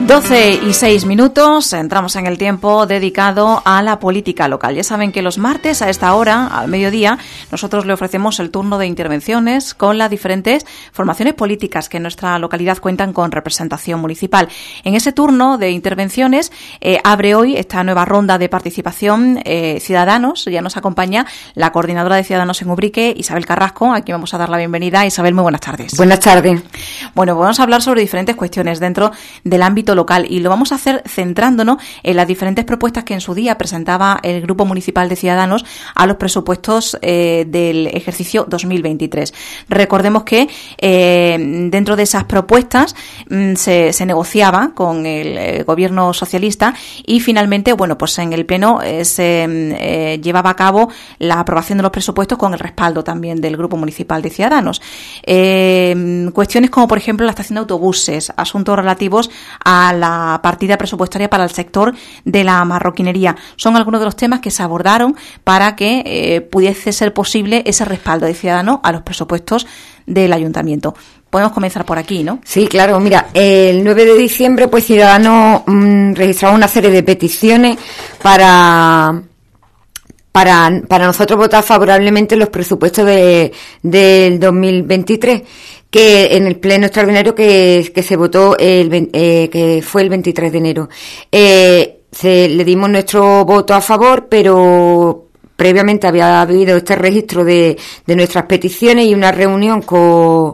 12:06, entramos en el tiempo dedicado a la política local. Ya saben que los martes a esta hora, al mediodía, nosotros le ofrecemos el turno de intervenciones con las diferentes formaciones políticas que en nuestra localidad cuentan con representación municipal. En ese turno de intervenciones abre hoy esta nueva ronda de participación Ciudadanos. Ya nos acompaña la coordinadora de Ciudadanos en Ubrique, Isabel Carrasco, a quien vamos a dar la bienvenida. Isabel, muy buenas tardes. Buenas tardes. Bueno, vamos a hablar sobre diferentes cuestiones dentro del ámbito local y lo vamos a hacer centrándonos en las diferentes propuestas que en su día presentaba el Grupo Municipal de Ciudadanos a los presupuestos del ejercicio 2023. Recordemos que dentro de esas propuestas se negociaba con el gobierno socialista y finalmente, bueno, pues en el Pleno se llevaba a cabo la aprobación de los presupuestos con el respaldo también del Grupo Municipal de Ciudadanos. Cuestiones como, por ejemplo, la estación de autobuses, asuntos relativos a la partida presupuestaria para el sector de la marroquinería. Son algunos de los temas que se abordaron para que pudiese ser posible ese respaldo de Ciudadanos a los presupuestos del Ayuntamiento. Podemos comenzar por aquí, ¿no? Sí, claro. Mira, el 9 de diciembre, pues Ciudadanos registraba una serie de peticiones para nosotros votar favorablemente los presupuestos del 2023, que en el pleno extraordinario que se votó que fue el 23 de enero. Le dimos nuestro voto a favor, pero previamente había habido este registro de nuestras peticiones y una reunión con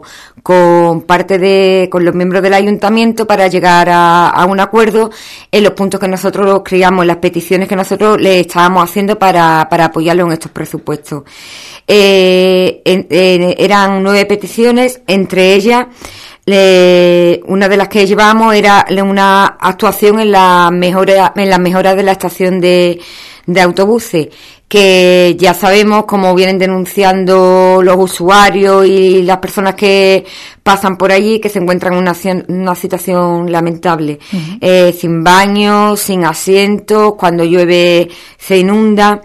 los miembros del ayuntamiento para llegar a un acuerdo en los puntos que nosotros creíamos, las peticiones que nosotros le estábamos haciendo para apoyarlo en estos presupuestos. Eran 9 peticiones, entre ellas una de las que llevábamos era una actuación en la mejora de la estación de autobuses, que ya sabemos, como vienen denunciando los usuarios y las personas que pasan por allí, que se encuentran en una situación lamentable. Uh-huh. Sin baños, sin asientos, cuando llueve se inunda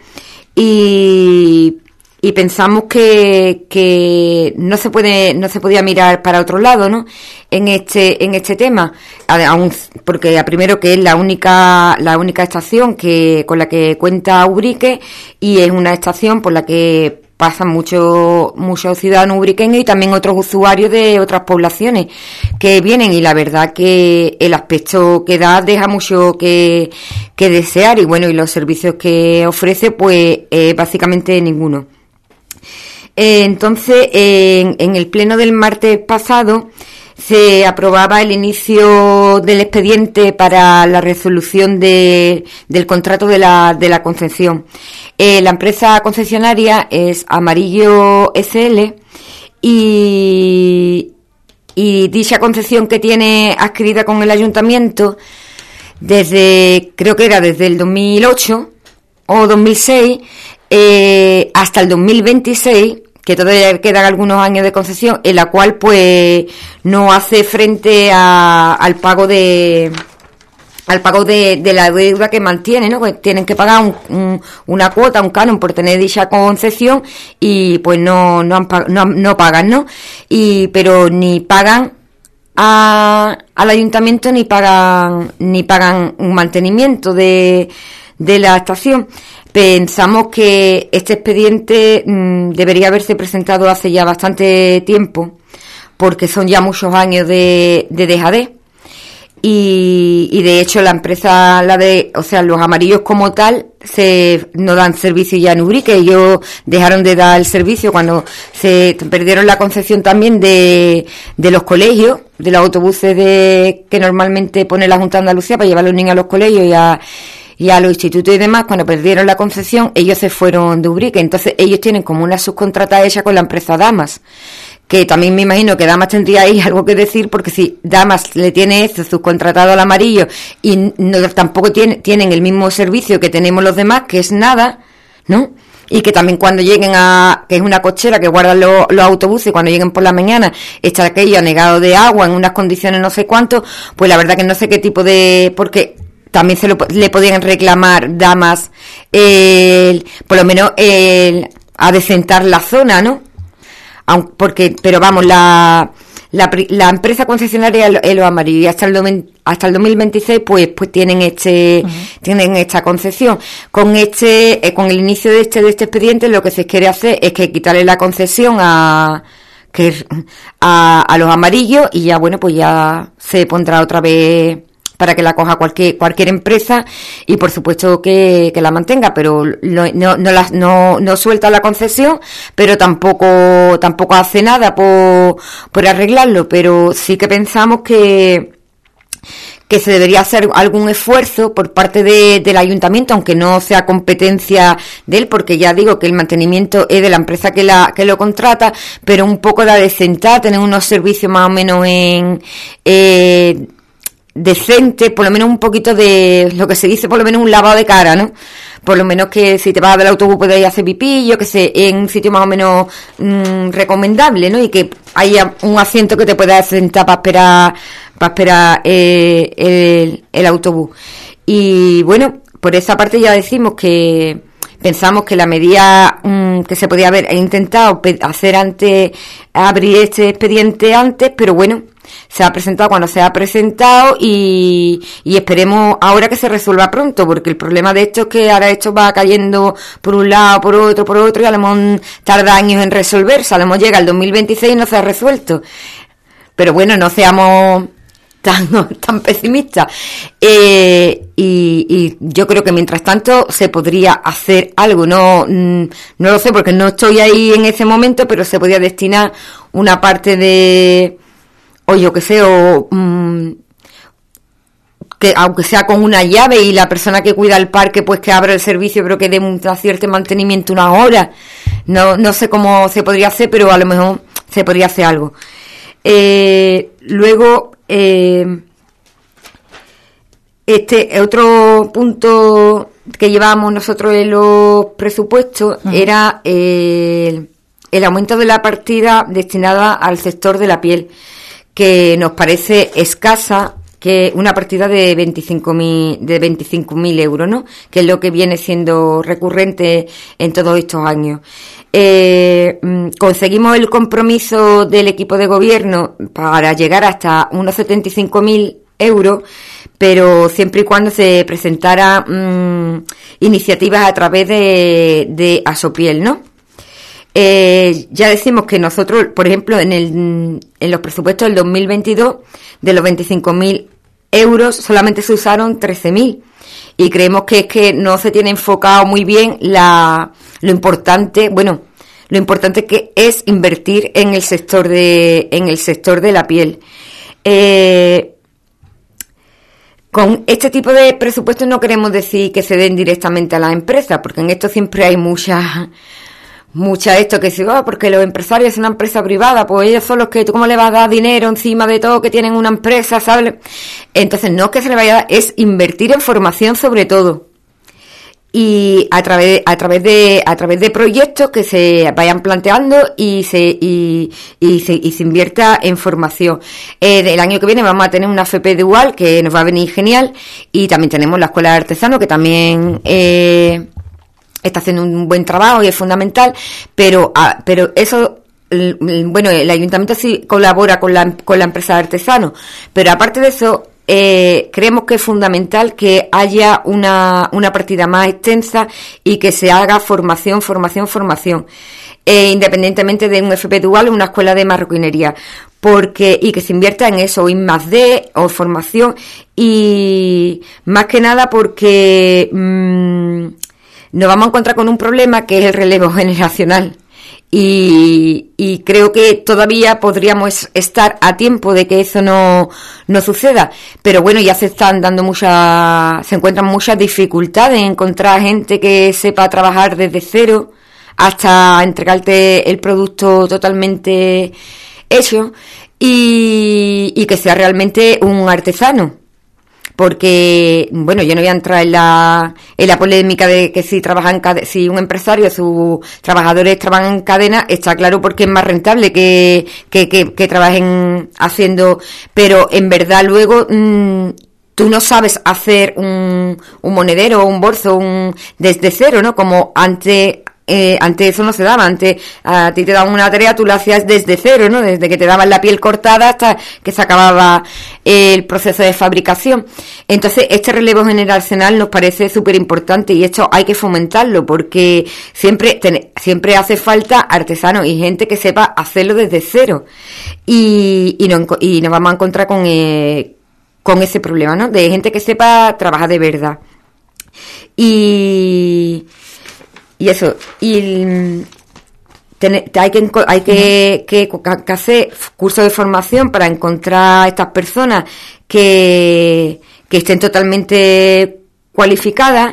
y pensamos que no se podía mirar para otro lado, ¿no? En este tema, aún porque primero que es la única estación con la que cuenta Ubrique, y es una estación por la que pasan muchos ciudadanos ubriqueños y también otros usuarios de otras poblaciones que vienen, y la verdad que el aspecto que da deja mucho que desear, y bueno, y los servicios que ofrece pues básicamente ninguno. Entonces, en el pleno del martes pasado se aprobaba el inicio del expediente para la resolución del contrato de la concesión. La empresa concesionaria es Amarillo SL y dicha concesión que tiene adquirida con el ayuntamiento creo que era desde el 2008 o 2006 hasta el 2026, que todavía quedan algunos años de concesión, en la cual pues no hace frente al pago de la deuda que mantiene, ¿no? Pues tienen que pagar una cuota, un canon por tener dicha concesión, y pues no pagan, ¿no? Pero ni pagan al ayuntamiento ni pagan un mantenimiento de la estación. Pensamos que este expediente debería haberse presentado hace ya bastante tiempo, porque son ya muchos años de dejadez, y de hecho la empresa, los amarillos como tal, no dan servicio ya en Ubrique. Ellos dejaron de dar el servicio cuando se perdieron la concesión también de los colegios, de los autobuses que normalmente pone la Junta de Andalucía para llevar a los niños a los colegios y a los institutos y demás. Cuando perdieron la concesión, ellos se fueron de Ubrique. Entonces ellos tienen como una subcontrata hecha con la empresa Damas, que también me imagino que Damas tendría ahí algo que decir, porque si Damas le tiene esto subcontratado al Amarillo y tampoco tienen el mismo servicio que tenemos los demás, que es nada, ¿no? Y que también cuando lleguen que es una cochera que guardan los autobuses, cuando lleguen por la mañana está aquello anegado de agua en unas condiciones no sé cuánto, pues la verdad que no sé qué tipo porque también le podían reclamar Damas por lo menos a decentar la zona, ¿no? Pero vamos, la la empresa concesionaria es Los Amarillos, y hasta el 2026 pues tienen esta concesión. Con el inicio de este expediente, lo que se quiere hacer es que quitarle la concesión a Los Amarillos, y ya bueno, pues ya se pondrá otra vez para que la coja cualquier empresa, y por supuesto que la mantenga, pero no suelta la concesión, pero tampoco hace nada por arreglarlo. Pero sí que pensamos que se debería hacer algún esfuerzo por parte del ayuntamiento, aunque no sea competencia de él, porque ya digo que el mantenimiento es de la empresa que lo contrata, pero un poco de adecentar, tener unos servicios más o menos decente, por lo menos un poquito de lo que se dice, por lo menos un lavado de cara, ¿no? Por lo menos que si te vas del autobús puedes ir a hacer pipí, yo que sé, en un sitio más o menos recomendable, ¿no? Y que haya un asiento que te pueda sentar para esperar el autobús. Y bueno, por esa parte ya decimos que pensamos que la medida que se podía haber intentado hacer antes, abrir este expediente antes, pero bueno, se ha presentado cuando se ha presentado, y esperemos ahora que se resuelva pronto, porque el problema de esto es que ahora esto va cayendo por un lado, por otro, y a lo mejor tarda años en resolverse. A lo mejor llega el 2026 y no se ha resuelto. Pero bueno, no seamos tan pesimistas. Y yo creo que mientras tanto se podría hacer algo. No lo sé porque no estoy ahí en ese momento, pero se podría destinar una parte de, o yo que sé, que aunque sea con una llave, y la persona que cuida el parque pues que abra el servicio, pero que dé un cierto mantenimiento una hora. No sé cómo se podría hacer, pero a lo mejor se podría hacer algo. Luego, otro punto que llevábamos nosotros en los presupuestos era el aumento de la partida destinada al sector de la piel, que nos parece escasa, que una partida de 25.000 euros, ¿no? Que es lo que viene siendo recurrente en todos estos años. Conseguimos el compromiso del equipo de gobierno para llegar hasta unos 75.000 euros, pero siempre y cuando se presentara iniciativas a través de Asopiel, ¿no? Ya decimos que nosotros, por ejemplo, en los presupuestos del 2022, de los 25.000 euros, solamente se usaron 13.000. Y creemos que es que no se tiene enfocado muy bien lo importante que es invertir en el sector de la piel. Con este tipo de presupuestos no queremos decir que se den directamente a las empresas, porque en esto siempre hay mucha esto que se porque los empresarios son una empresa privada, pues ellos son los que, ¿tú cómo le vas a dar dinero encima de todo que tienen una empresa, ¿sabes? Entonces no es que se le vaya a dar, es invertir en formación sobre todo, y a través de proyectos que se vayan planteando y se invierta en formación. El año que viene vamos a tener una FP dual que nos va a venir genial, y también tenemos la Escuela de Artesanos que también está haciendo un buen trabajo y es fundamental, pero eso, bueno, el ayuntamiento sí colabora con la empresa de artesanos, pero aparte de eso, creemos que es fundamental que haya una partida más extensa y que se haga formación, independientemente de un FP dual o una escuela de marroquinería, y que se invierta en eso, I+D o formación, y más que nada porque nos vamos a encontrar con un problema que es el relevo generacional, y creo que todavía podríamos estar a tiempo de que eso no suceda, pero bueno, ya se encuentran muchas dificultades en encontrar gente que sepa trabajar desde cero hasta entregarte el producto totalmente hecho, y que sea realmente un artesano. Porque, bueno, yo no voy a entrar en la polémica de que si un empresario, sus trabajadores trabajan en cadena, está claro porque es más rentable que trabajen haciendo, pero en verdad luego tú no sabes hacer un monedero o un bolso desde cero, ¿no? Como antes antes eso no se daba. Antes a ti te daban una tarea, tú la hacías desde cero, ¿no? Desde que te daban la piel cortada hasta que se acababa el proceso de fabricación. Entonces, este relevo generacional nos parece súper importante y esto hay que fomentarlo porque siempre hace falta artesanos y gente que sepa hacerlo desde cero. Y nos vamos a encontrar con ese problema, ¿no? De gente que sepa trabajar de verdad. Y eso, hay que hacer cursos de formación para encontrar a estas personas que estén totalmente cualificadas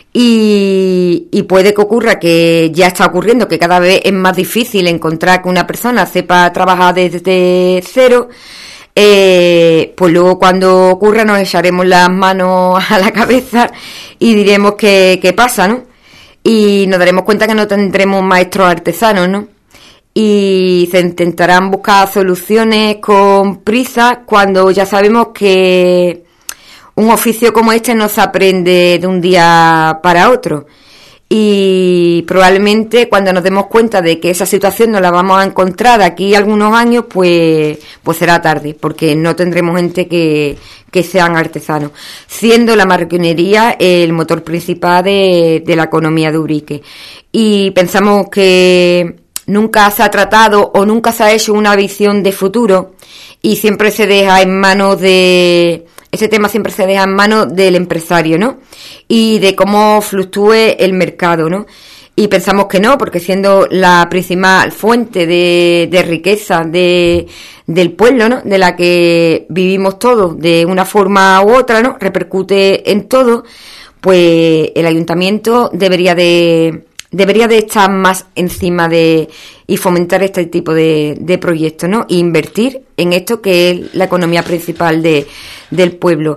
y puede que ocurra, que ya está ocurriendo, que cada vez es más difícil encontrar que una persona sepa trabajar desde cero. Pues luego cuando ocurra nos echaremos las manos a la cabeza y diremos qué pasa, ¿no? Y nos daremos cuenta que no tendremos maestros artesanos, ¿no? Y se intentarán buscar soluciones con prisa cuando ya sabemos que un oficio como este no se aprende de un día para otro. Y probablemente cuando nos demos cuenta de que esa situación no la vamos a encontrar de aquí a algunos años, pues será tarde, porque no tendremos gente que sean artesanos, siendo la marroquinería el motor principal de la economía de Ubrique. Y pensamos que nunca se ha tratado o nunca se ha hecho una visión de futuro y siempre se deja en manos ese tema siempre se deja en manos del empresario, ¿no? Y de cómo fluctúe el mercado, ¿no? Y pensamos que no, porque siendo la principal fuente de riqueza del pueblo, ¿no? De la que vivimos todos de una forma u otra, ¿no? Repercute en todo, pues el ayuntamiento debería de estar más encima y fomentar este tipo de proyectos, ¿no? E invertir en esto que es la economía principal del pueblo.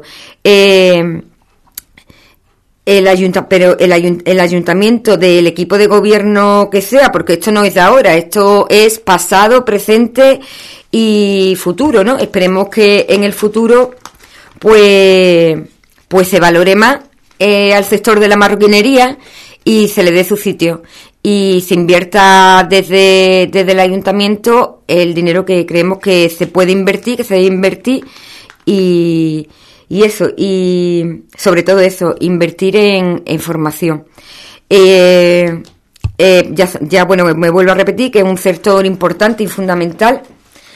El ayuntamiento del equipo de gobierno que sea, porque esto no es de ahora, esto es pasado, presente y futuro, ¿no? Esperemos que en el futuro pues se valore más al sector de la marroquinería y se le dé su sitio y se invierta desde el ayuntamiento el dinero que creemos que se puede invertir, que se debe invertir y eso, y sobre todo eso, invertir en formación. Bueno, me vuelvo a repetir que es un sector importante y fundamental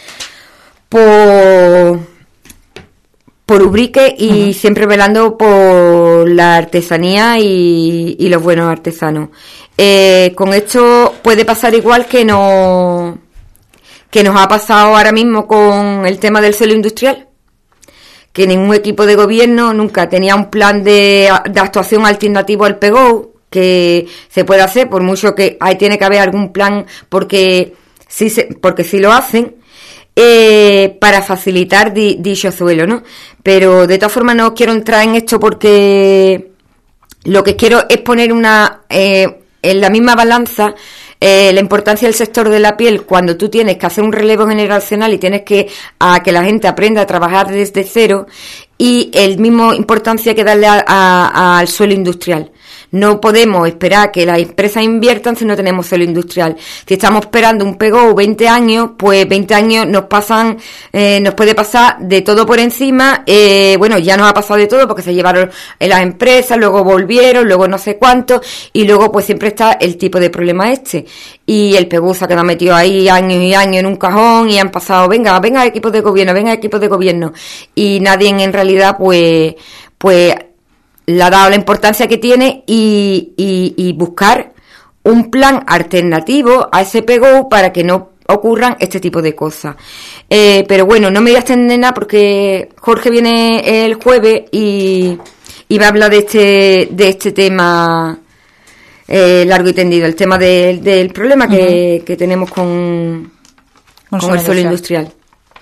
por Ubrique y siempre velando por la artesanía y los buenos artesanos. Con esto puede pasar igual que nos ha pasado ahora mismo con el tema del suelo industrial, que ningún equipo de gobierno nunca tenía un plan de actuación alternativo al PEGO, que se puede hacer, por mucho que ahí tiene que haber algún plan, porque sí lo hacen, para facilitar dicho suelo, ¿no? Pero de todas formas no quiero entrar en esto porque lo que quiero es poner en la misma balanza la importancia del sector de la piel cuando tú tienes que hacer un relevo generacional y tienes que la gente aprenda a trabajar desde cero, y el mismo importancia que darle al suelo industrial. No podemos esperar que las empresas inviertan si no tenemos suelo industrial. Si estamos esperando un PEGO 20 años, pues 20 años nos puede pasar de todo por encima. Bueno, ya nos ha pasado de todo porque se llevaron las empresas, luego volvieron, luego no sé cuánto, y luego pues siempre está el tipo de problema este. Y el PEGO se ha quedado metido ahí años y años en un cajón y han pasado, venga equipos de gobierno. Y nadie en realidad pues le ha dado la importancia que tiene y buscar un plan alternativo a ese PEGO para que no ocurran este tipo de cosas. Pero bueno, no me voy a extender nada porque Jorge viene el jueves y va a hablar de este tema largo y tendido, el tema del problema que tenemos con el suelo industrial.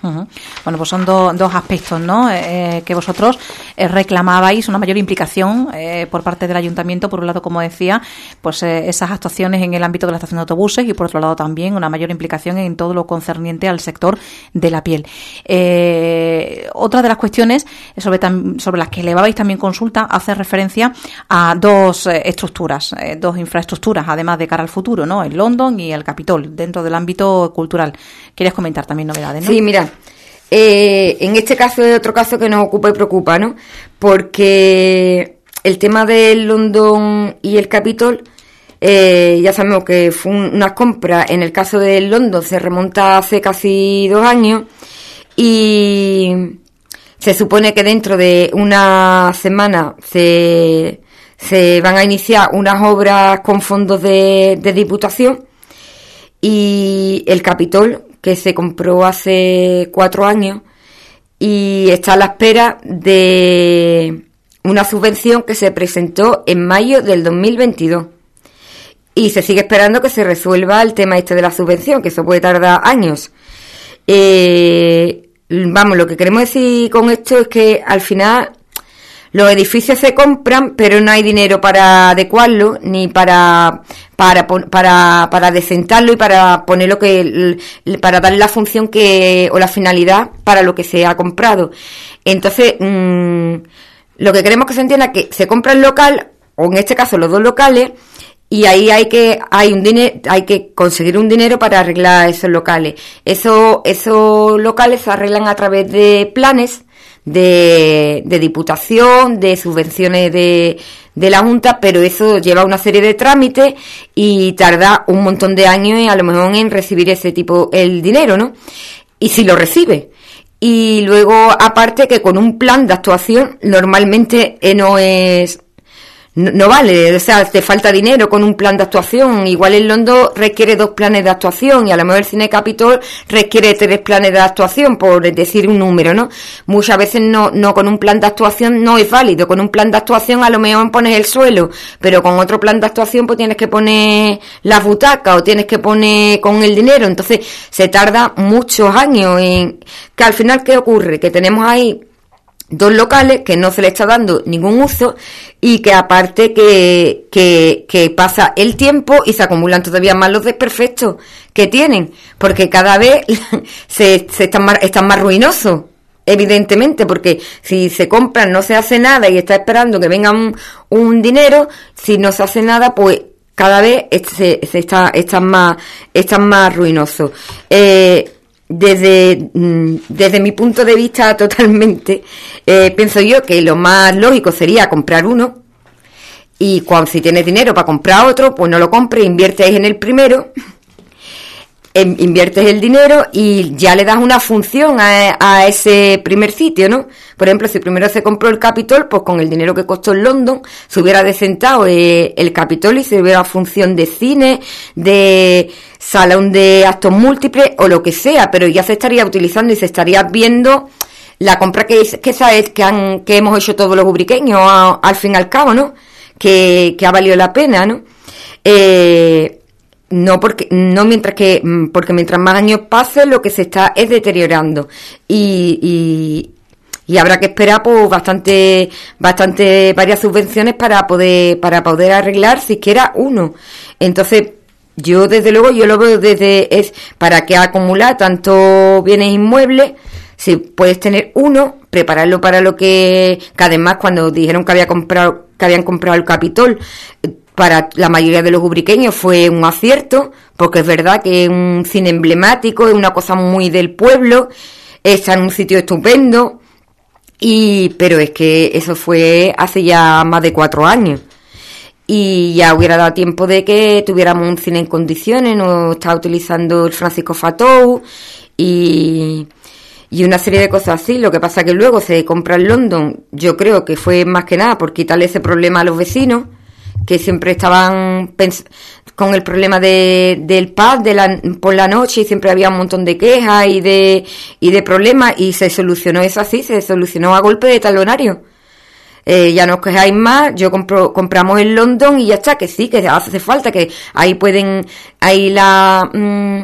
Uh-huh. Bueno, pues son dos aspectos, ¿no? Que vosotros reclamabais una mayor implicación por parte del ayuntamiento, por un lado, como decía, pues esas actuaciones en el ámbito de la estación de autobuses y por otro lado también una mayor implicación en todo lo concerniente al sector de la piel. Otra de las cuestiones sobre las que elevabais también consulta hace referencia a dos estructuras, dos infraestructuras, además de cara al futuro, ¿no? El London y el Capitol, dentro del ámbito cultural. Querías comentar también novedades, ¿no? Sí, mira, en este caso es otro caso que nos ocupa y preocupa, ¿no? Porque el tema del London y el Capitol, ya sabemos que fue una compra. En el caso del London se remonta hace casi 2 años y se supone que dentro de una semana se van a iniciar unas obras con fondos de Diputación, y el Capitol, que se compró hace 4 años y está a la espera de una subvención que se presentó en mayo del 2022 y se sigue esperando que se resuelva el tema de la subvención, que eso puede tardar años. Vamos, lo que queremos decir con esto es que al final los edificios se compran, pero no hay dinero para adecuarlo, ni para decentarlo y para poner para darle la función o la finalidad para lo que se ha comprado. Entonces, lo que queremos que se entienda es que se compra el local, o en este caso los 2 locales, y ahí hay que conseguir un dinero para arreglar esos locales. Esos locales se arreglan a través de planes de Diputación, de subvenciones de la Junta, pero eso lleva una serie de trámites y tarda un montón de años a lo mejor en recibir el dinero, ¿no? Y si lo recibe. Y luego, aparte, que con un plan de actuación normalmente no vale, o sea, te falta dinero con un plan de actuación. Igual el London requiere 2 planes de actuación y a lo mejor el Cine Capitol requiere 3 planes de actuación, por decir un número, ¿no? Muchas veces no con un plan de actuación no es válido. Con un plan de actuación a lo mejor pones el suelo, pero con otro plan de actuación pues tienes que poner las butacas o tienes que poner con el dinero. Entonces se tarda muchos años que al final, ¿qué ocurre? Que tenemos ahí 2 locales que no se le está dando ningún uso y que aparte que pasa el tiempo y se acumulan todavía más los desperfectos que tienen, porque cada vez están más ruinosos, evidentemente, porque si se compran no se hace nada y está esperando que venga un dinero. Si no se hace nada, pues cada vez están más ruinosos. Desde mi punto de vista totalmente, pienso yo que lo más lógico sería comprar uno, y si tienes dinero para comprar otro, pues no lo compres, inviertes en el primero, inviertes el dinero y ya le das una función a ese primer sitio, ¿no? Por ejemplo, si primero se compró el Capitol, pues con el dinero que costó el London se hubiera decentado el Capitol y se hubiera función de cine, de salón de actos múltiples o lo que sea, pero ya se estaría utilizando y se estaría viendo la compra que hemos hecho todos los ubriqueños al fin y al cabo, ¿no? Que ha valido la pena, ¿no? Porque mientras más años pasen, lo que se está es deteriorando y habrá que esperar pues varias subvenciones para poder arreglar siquiera uno. Entonces yo desde luego lo veo para que acumular tanto bienes inmuebles. Si puedes tener uno, prepararlo para lo que además cuando dijeron que habían comprado el Capitol, para la mayoría de los ubriqueños fue un acierto, porque es verdad que es un cine emblemático, es una cosa muy del pueblo, está en un sitio estupendo, pero es que eso fue hace ya más de 4 años. Y ya hubiera dado tiempo de que tuviéramos un cine en condiciones. No estaba utilizando el Francisco Fatou y una serie de cosas así. Lo que pasa que luego se compra el London, yo creo que fue más que nada por quitarle ese problema a los vecinos, que siempre estaban con el problema del pub por la noche, y siempre había un montón de quejas y de problemas, y se solucionó eso así, se solucionó a golpe de talonario. Ya no os quejáis más, compramos el London y ya está, que sí, que hace falta, que ahí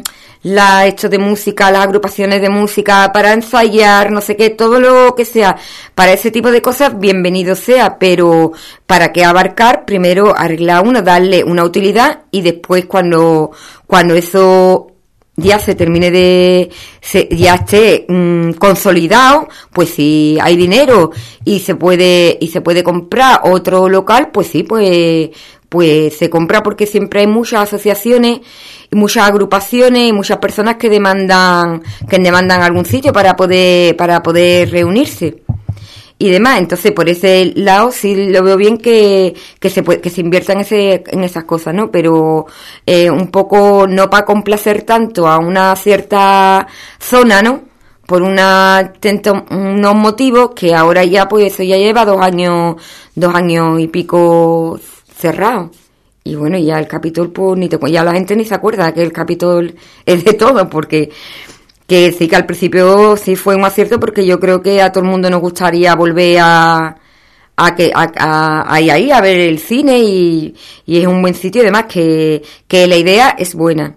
esto de música, las agrupaciones de música para ensayar, no sé qué, todo lo que sea, para ese tipo de cosas, bienvenido sea, pero ¿para qué abarcar? Primero arreglar uno, darle una utilidad y después cuando eso ya se termine ya esté consolidado, pues si hay dinero y se puede comprar otro local, pues sí, pues se compra, porque siempre hay muchas asociaciones y muchas agrupaciones y muchas personas que demandan algún sitio para poder reunirse y demás. Entonces, por ese lado sí lo veo bien que se invierta en esas cosas, ¿no? Pero un poco no para complacer tanto a una cierta zona, ¿no? Por unos motivos que ahora ya, pues eso ya lleva 2 años y pico cerrado. Y bueno, ya el Capitol, pues ya la gente ni se acuerda que el Capitol es de todo, porque que sí, que al principio sí fue un acierto, porque yo creo que a todo el mundo nos gustaría volver a ir ahí a ver el cine, y es un buen sitio, además que la idea es buena.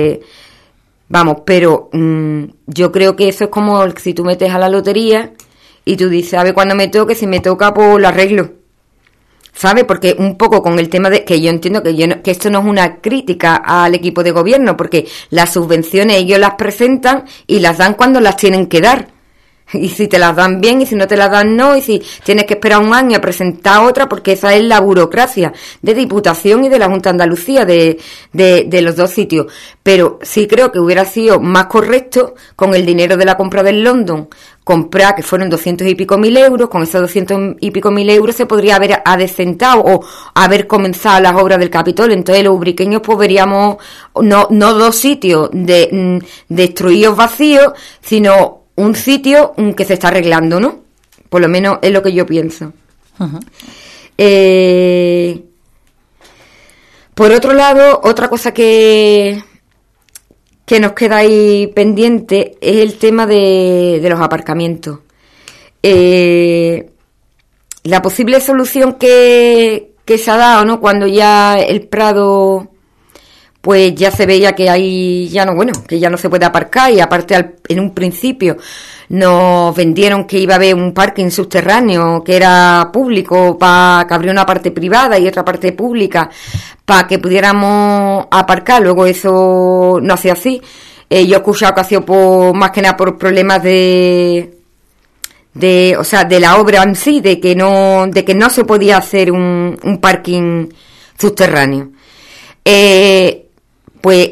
Vamos, pero yo creo que eso es como si tú metes a la lotería y tú dices, a ver cuándo me toque, si me toca, pues lo arreglo. ¿Sabe? Porque un poco con el tema de que yo entiendo que esto no es una crítica al equipo de gobierno, porque las subvenciones ellos las presentan y las dan cuando las tienen que dar. Y si te las dan bien, y si no te las dan, no, y si tienes que esperar un año a presentar otra, porque esa es la burocracia de Diputación y de la Junta de Andalucía, de los dos sitios. Pero sí creo que hubiera sido más correcto, con el dinero de la compra del London, comprar, que fueron 200 y pico mil euros, con esos 200 y pico mil euros se podría haber adecentado o haber comenzado las obras del Capitol. Entonces los ubriqueños pues veríamos no 2 sitios destruidos, vacíos, sino un sitio que se está arreglando, ¿no? Por lo menos es lo que yo pienso. Uh-huh. Por otro lado, otra cosa que nos queda ahí pendiente es el tema de los aparcamientos. La posible solución que se ha dado, ¿no? Cuando ya el Prado, pues ya se veía que ahí ya no, bueno, que ya no se puede aparcar, y aparte en un principio nos vendieron que iba a haber un parking subterráneo que era público, para que habría una parte privada y otra parte pública para que pudiéramos aparcar. Luego eso no ha sido así. Yo he escuchado que ha sido más que nada por problemas de la obra en sí, de que no se podía hacer un parking subterráneo. Pues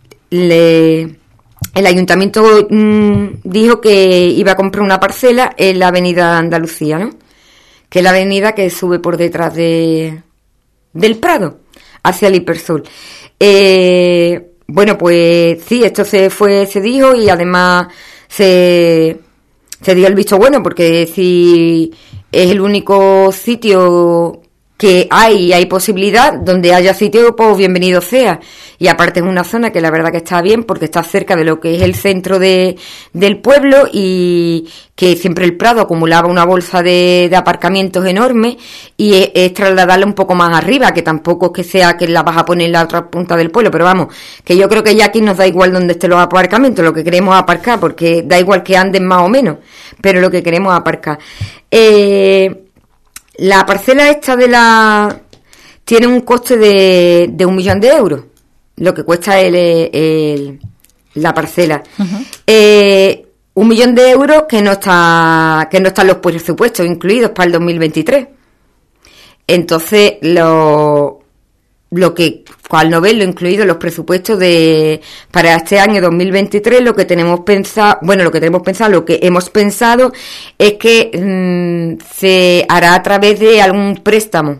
el ayuntamiento dijo que iba a comprar una parcela en la avenida Andalucía, ¿no? Que es la avenida que sube por detrás del Prado, hacia el Hipersol. Bueno, pues sí, esto se dijo, y además se dio el visto bueno, porque si es el único sitio que hay posibilidad, donde haya sitio, pues bienvenido sea. Y aparte es una zona que la verdad que está bien, porque está cerca de lo que es el centro del pueblo, y que siempre el Prado acumulaba una bolsa de aparcamientos enorme, y es trasladarla un poco más arriba, que tampoco es que sea que la vas a poner en la otra punta del pueblo, pero vamos, que yo creo que ya aquí nos da igual donde estén los aparcamientos, lo que queremos es aparcar, porque da igual que anden más o menos, pero lo que queremos es aparcar. La parcela esta tiene un coste de 1 millón de euros, lo que cuesta la parcela. Uh-huh. 1 millón de euros que no están los presupuestos incluidos para el 2023. Entonces, lo que, al no verlo incluido en los presupuestos para este año 2023, lo que hemos pensado es que se hará a través de algún préstamo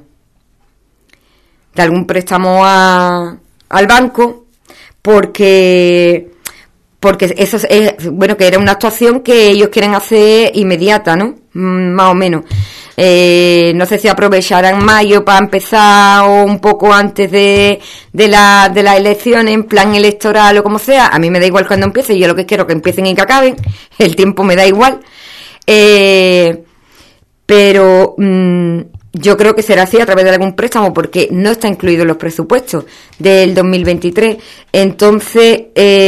al banco, porque eso es, bueno, que era una actuación que ellos quieren hacer inmediata, ¿no? Más o menos. No sé si aprovecharán mayo para empezar, o un poco antes de las elecciones, en plan electoral o como sea. A mí me da igual cuando empiece, yo lo que quiero es que empiecen y que acaben, el tiempo me da igual. Pero yo creo que será así a través de algún préstamo, porque no está incluido en los presupuestos del 2023. Entonces,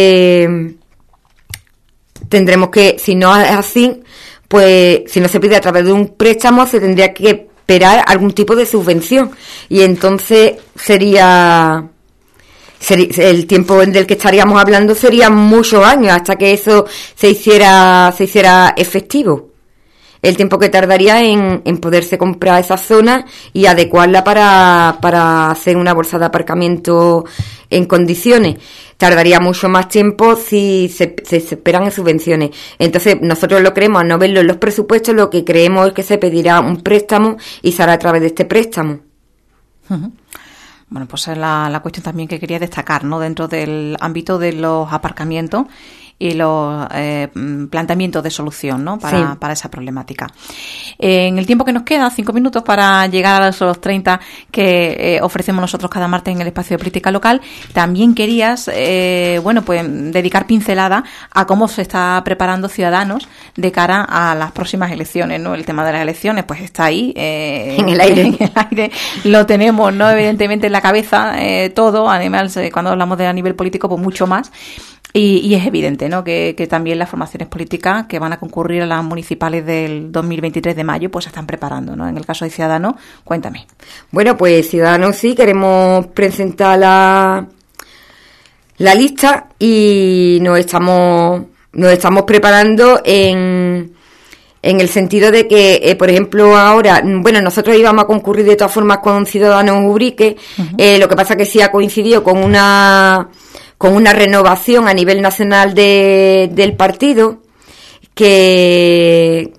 tendremos que, si no es así, pues si no se pide a través de un préstamo, se tendría que esperar algún tipo de subvención. Y entonces sería el tiempo del que estaríamos hablando serían muchos años hasta que eso se hiciera efectivo. El tiempo que tardaría en poderse comprar esa zona y adecuarla para hacer una bolsa de aparcamiento en condiciones. Tardaría mucho más tiempo si se esperan en subvenciones. Entonces, nosotros lo creemos, al no verlo en los presupuestos, lo que creemos es que se pedirá un préstamo y se hará a través de este préstamo. Uh-huh. Bueno, pues es la cuestión también que quería destacar, ¿no? Dentro del ámbito de los aparcamientos y los planteamientos de solución, ¿no? Para esa problemática. En el tiempo que nos queda, 5 minutos para llegar a los 30 que ofrecemos nosotros cada martes en el espacio de política local, también querías, pues dedicar pincelada a cómo se está preparando Ciudadanos de cara a las próximas elecciones, ¿no? El tema de las elecciones, pues está ahí. En el aire. En el aire lo tenemos, ¿no? Evidentemente en la cabeza, todo, además, cuando hablamos de a nivel político, pues mucho más. Y es evidente, ¿no? Que también las formaciones políticas que van a concurrir a las municipales del 2023 de mayo, pues se están preparando, ¿no? En el caso de Ciudadanos, cuéntame. Bueno, pues Ciudadanos sí, queremos presentar la lista y nos estamos preparando en el sentido de que, por ejemplo, ahora, bueno, nosotros íbamos a concurrir de todas formas con Ciudadanos Ubrique, uh-huh. Lo que pasa que sí ha coincidido con una renovación a nivel nacional del partido, que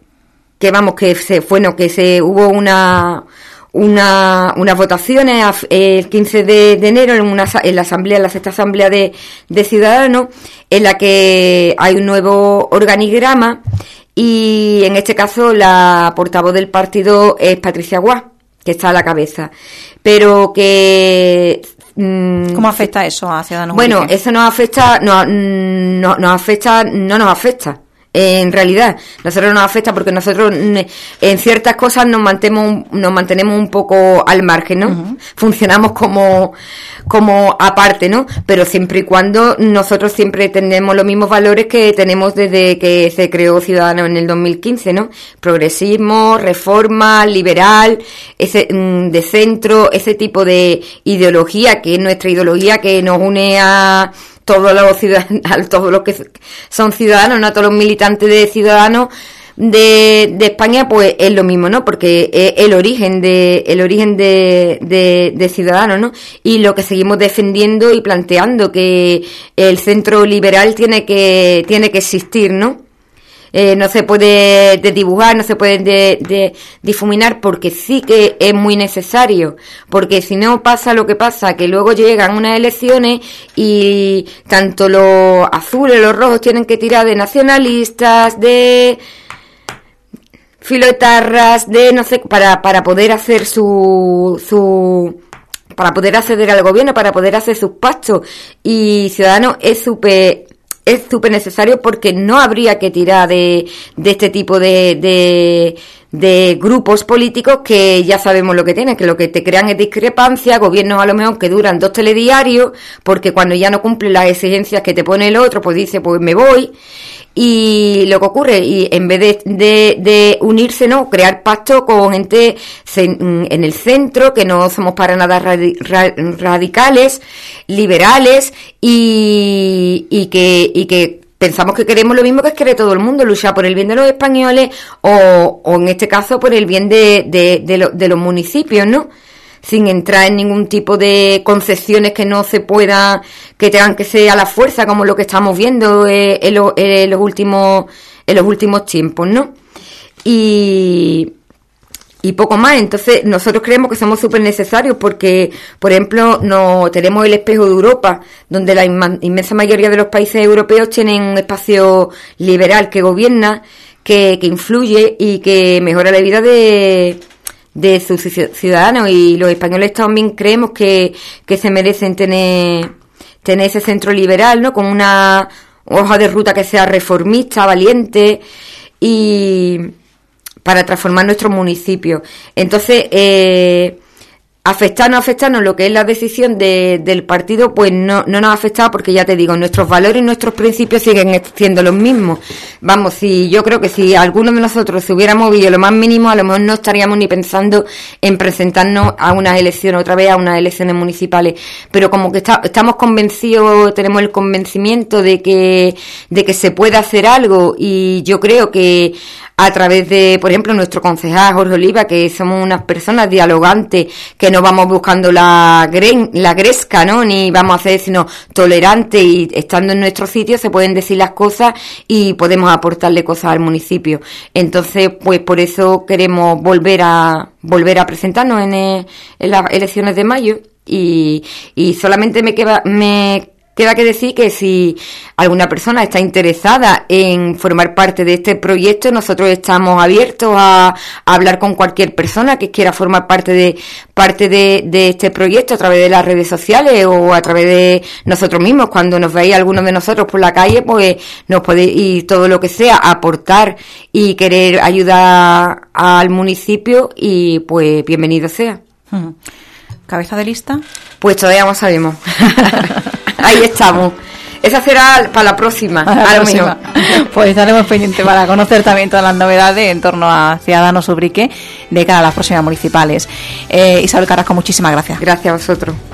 hubo unas votaciones el 15 de enero en la asamblea, la sexta asamblea de Ciudadanos, en la que hay un nuevo organigrama, y en este caso la portavoz del partido es Patricia Guas, que está a la cabeza, pero que ¿cómo afecta eso a Ciudadanos? Bueno, eso no nos afecta. En realidad, nosotros nos afecta porque nosotros en ciertas cosas nos mantenemos un poco al margen, ¿no? Uh-huh. Funcionamos como aparte, ¿no? Pero siempre y cuando nosotros siempre tenemos los mismos valores que tenemos desde que se creó Ciudadanos en el 2015, ¿no? Progresismo, reforma, liberal, de centro, ese tipo de ideología que es nuestra ideología, que nos une a todos los ciudadanos, a todos los que son ciudadanos, no a todos los militantes de Ciudadanos de España, pues es lo mismo, ¿no? Porque es el origen de Ciudadanos, ¿no? Y lo que seguimos defendiendo y planteando, que el centro liberal tiene que existir, ¿no? No se puede dibujar, no se puede difuminar, porque sí que es muy necesario, porque si no pasa lo que pasa, que luego llegan unas elecciones y tanto los azules, los rojos tienen que tirar de nacionalistas, de filoetarras, de no sé, para poder hacer para poder acceder al gobierno, para poder hacer sus pactos. Y Ciudadanos es súper necesario, porque no habría que tirar de este tipo de grupos políticos que ya sabemos lo que tienen, que lo que te crean es discrepancia, gobiernos a lo mejor que duran 2 telediarios, porque cuando ya no cumplen las exigencias que te pone el otro, pues dice, pues me voy. Y lo que ocurre, y en vez de unirse, ¿no? Crear pactos con gente en el centro, que no somos para nada radicales, liberales, y que pensamos que queremos lo mismo que quiere todo el mundo, luchar por el bien de los españoles, o en este caso por el bien de los municipios, ¿no? Sin entrar en ningún tipo de concesiones que no se pueda, que tengan que ser a la fuerza, como lo que estamos viendo en los últimos tiempos, ¿no? Y poco más. Entonces, nosotros creemos que somos súper necesarios porque, por ejemplo, no tenemos el espejo de Europa, donde la inmensa mayoría de los países europeos tienen un espacio liberal que gobierna, que influye y que mejora la vida de sus ciudadanos, y los españoles también creemos que se merecen tener ese centro liberal, ¿no? Con una hoja de ruta que sea reformista, valiente, y transformar nuestro municipio. Entonces, afectarnos lo que es la decisión del partido, pues no nos ha afectado, porque ya te digo, nuestros valores y nuestros principios siguen siendo los mismos. Vamos, yo creo que si alguno de nosotros se hubiera movido lo más mínimo, a lo mejor no estaríamos ni pensando en presentarnos a unas elecciones, otra vez a unas elecciones municipales. Pero como que estamos convencidos, tenemos el convencimiento de que se puede hacer algo, y yo creo que a través de, por ejemplo, nuestro concejal Jorge Oliva, que somos unas personas dialogantes, que no vamos buscando la gresca, ¿no? Ni vamos a hacer sino tolerantes, y estando en nuestro sitio se pueden decir las cosas y podemos aportarle cosas al municipio. Entonces, pues por eso queremos volver a presentarnos en las elecciones de mayo, y solamente me queda que decir que si alguna persona está interesada en formar parte de este proyecto, nosotros estamos abiertos a hablar con cualquier persona que quiera formar parte de este proyecto a través de las redes sociales o a través de nosotros mismos. Cuando nos veáis algunos de nosotros por la calle, pues nos podéis, y todo lo que sea, aportar y querer ayudar al municipio, y pues bienvenido sea. ¿Cabeza de lista? Pues todavía no sabemos. Ahí estamos. Esa será para la próxima. Pues estaremos pendientes para conocer también todas las novedades en torno a Ciudadanos Ubrique de cara a las próximas municipales. Isabel Carrasco, muchísimas gracias. Gracias a vosotros.